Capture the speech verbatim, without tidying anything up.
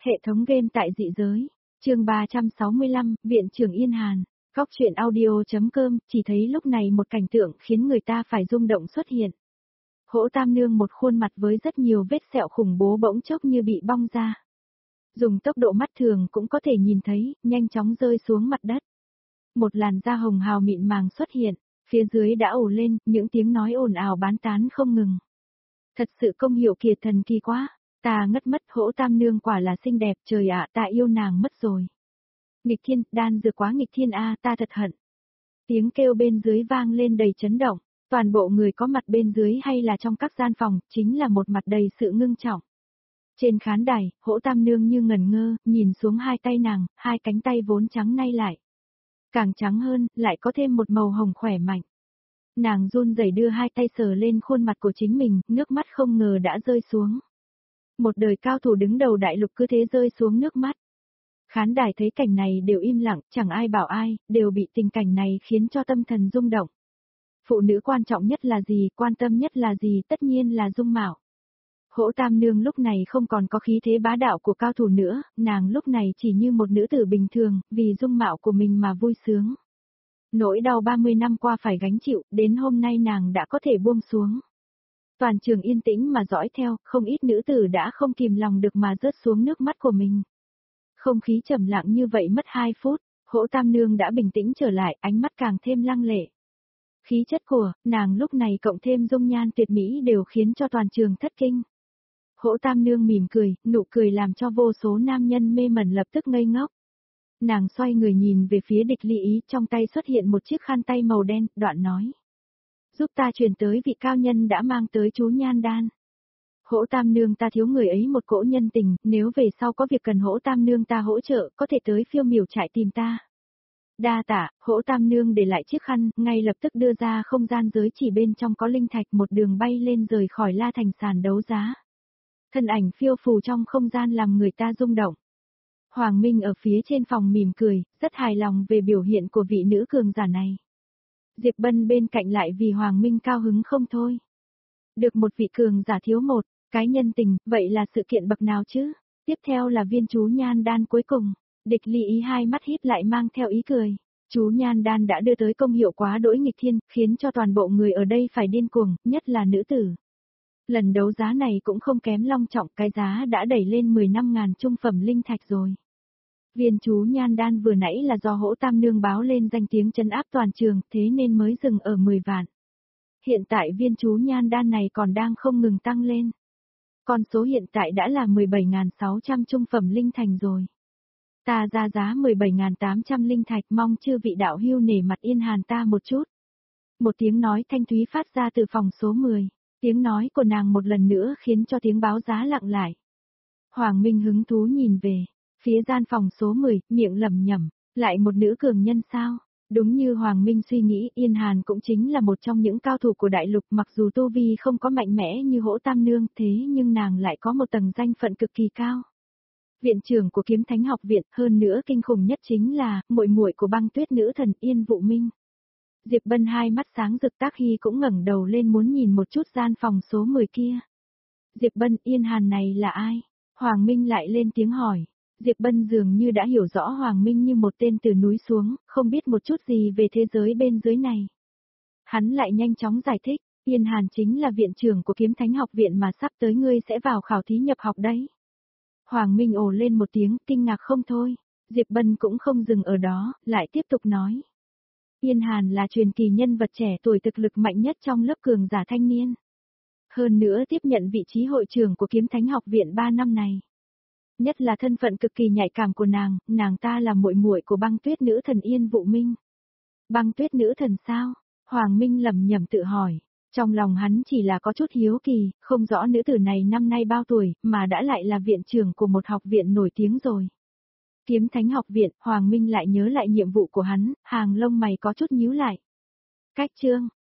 Hệ thống game tại dị giới. Chương ba trăm sáu mươi lăm, Viện trưởng Yên Hàn. Góc truyện audio.com, chỉ thấy lúc này một cảnh tượng khiến người ta phải rung động xuất hiện. Hỗ Tam Nương một khuôn mặt với rất nhiều vết sẹo khủng bố bỗng chốc như bị bong ra. Dùng tốc độ mắt thường cũng có thể nhìn thấy, nhanh chóng rơi xuống mặt đất. Một làn da hồng hào mịn màng xuất hiện, phía dưới đã ồ lên, những tiếng nói ồn ào bán tán không ngừng. Thật sự công hiệu kiệt thần kỳ quá. Ta ngất mất, Hỗ Tam Nương quả là xinh đẹp, trời ạ, ta yêu nàng mất rồi. Nghịch thiên, đan dược quá nghịch thiên a, ta thật hận. Tiếng kêu bên dưới vang lên đầy chấn động, toàn bộ người có mặt bên dưới hay là trong các gian phòng, chính là một mặt đầy sự ngưng trọng. Trên khán đài, Hỗ Tam Nương như ngẩn ngơ, nhìn xuống hai tay nàng, hai cánh tay vốn trắng nay lại. Càng trắng hơn, lại có thêm một màu hồng khỏe mạnh. Nàng run rẩy đưa hai tay sờ lên khuôn mặt của chính mình, nước mắt không ngờ đã rơi xuống. Một đời cao thủ đứng đầu đại lục cứ thế rơi xuống nước mắt. Khán đài thấy cảnh này đều im lặng, chẳng ai bảo ai, đều bị tình cảnh này khiến cho tâm thần rung động. Phụ nữ quan trọng nhất là gì, quan tâm nhất là gì, tất nhiên là dung mạo. Hỗ Tam Nương lúc này không còn có khí thế bá đạo của cao thủ nữa, nàng lúc này chỉ như một nữ tử bình thường, vì dung mạo của mình mà vui sướng. Nỗi đau ba mươi năm qua phải gánh chịu, đến hôm nay nàng đã có thể buông xuống. Toàn trường yên tĩnh mà dõi theo, không ít nữ tử đã không kìm lòng được mà rớt xuống nước mắt của mình. Không khí trầm lặng như vậy mất hai phút, Hỗ Tam Nương đã bình tĩnh trở lại, ánh mắt càng thêm lăng lệ. Khí chất của nàng lúc này cộng thêm dung nhan tuyệt mỹ đều khiến cho toàn trường thất kinh. Hỗ Tam Nương mỉm cười, nụ cười làm cho vô số nam nhân mê mẩn lập tức ngây ngốc. Nàng xoay người nhìn về phía Địch Ly Ý, trong tay xuất hiện một chiếc khăn tay màu đen, đoạn nói. Giúp ta truyền tới vị cao nhân đã mang tới chú nhan đan. Hỗ Tam Nương ta thiếu người ấy một cỗ nhân tình, nếu về sau có việc cần Hỗ Tam Nương ta hỗ trợ, có thể tới Phiêu Miểu trại tìm ta. Đa tạ, Hỗ Tam Nương để lại chiếc khăn, ngay lập tức đưa ra không gian giới chỉ bên trong có linh thạch, một đường bay lên rời khỏi La Thành sàn đấu giá. Thân ảnh phiêu phù trong không gian làm người ta rung động. Hoàng Minh ở phía trên phòng mỉm cười, rất hài lòng về biểu hiện của vị nữ cường giả này. Diệp Bân bên cạnh lại vì Hoàng Minh cao hứng không thôi. Được một vị cường giả thiếu một, cái nhân tình, vậy là sự kiện bậc nào chứ? Tiếp theo là viên chú nhan đan cuối cùng. Địch Ly Ý hai mắt híp lại mang theo ý cười. Chú nhan đan đã đưa tới công hiệu quá đỗi nghịch thiên, khiến cho toàn bộ người ở đây phải điên cuồng, nhất là nữ tử. Lần đấu giá này cũng không kém long trọng, cái giá đã đẩy lên mười lăm ngàn trung phẩm linh thạch rồi. Viên chú nhan đan vừa nãy là do Hỗ Tam Nương báo lên danh tiếng trấn áp toàn trường, thế nên mới dừng ở mười vạn. Hiện tại viên chú nhan đan này còn đang không ngừng tăng lên. Con số hiện tại đã là mười bảy nghìn sáu trăm trung phẩm linh thành rồi. Ta ra giá mười bảy nghìn tám trăm linh thạch, mong chư vị đạo hưu nể mặt Yên Hàn ta một chút. Một tiếng nói thanh thúy phát ra từ phòng số mười. Tiếng nói của nàng một lần nữa khiến cho tiếng báo giá lặng lại. Hoàng Minh hứng thú nhìn về phía gian phòng số mười, miệng lẩm nhẩm, lại một nữ cường nhân sao? Đúng như Hoàng Minh suy nghĩ, Yên Hàn cũng chính là một trong những cao thủ của đại lục, mặc dù tu vi không có mạnh mẽ như Hỗ Tam Nương, thế nhưng nàng lại có một tầng danh phận cực kỳ cao. Viện trưởng của Kiếm Thánh học viện, hơn nữa kinh khủng nhất chính là muội muội của Băng Tuyết nữ thần Yên Vũ Minh. Diệp Bân hai mắt sáng rực, Tác Hy cũng ngẩng đầu lên muốn nhìn một chút gian phòng số mười kia. Diệp Bân, Yên Hàn này là ai? Hoàng Minh lại lên tiếng hỏi. Diệp Bân dường như đã hiểu rõ Hoàng Minh như một tên từ núi xuống, không biết một chút gì về thế giới bên dưới này. Hắn lại nhanh chóng giải thích, Yên Hàn chính là viện trưởng của Kiếm Thánh học viện mà sắp tới ngươi sẽ vào khảo thí nhập học đấy. Hoàng Minh ồ lên một tiếng, kinh ngạc không thôi. Diệp Bân cũng không dừng ở đó, lại tiếp tục nói. Yên Hàn là truyền kỳ nhân vật trẻ tuổi thực lực mạnh nhất trong lớp cường giả thanh niên. Hơn nữa tiếp nhận vị trí hội trưởng của Kiếm Thánh học viện ba năm này. Nhất là thân phận cực kỳ nhạy cảm của nàng, nàng ta là muội muội của Băng Tuyết nữ thần Yên Vũ Minh. Băng Tuyết nữ thần sao? Hoàng Minh lẩm nhẩm tự hỏi. Trong lòng hắn chỉ là có chút hiếu kỳ, không rõ nữ tử này năm nay bao tuổi, mà đã lại là viện trưởng của một học viện nổi tiếng rồi. Kiếm Thánh học viện, Hoàng Minh lại nhớ lại nhiệm vụ của hắn, hàng lông mày có chút nhíu lại. Cách chương,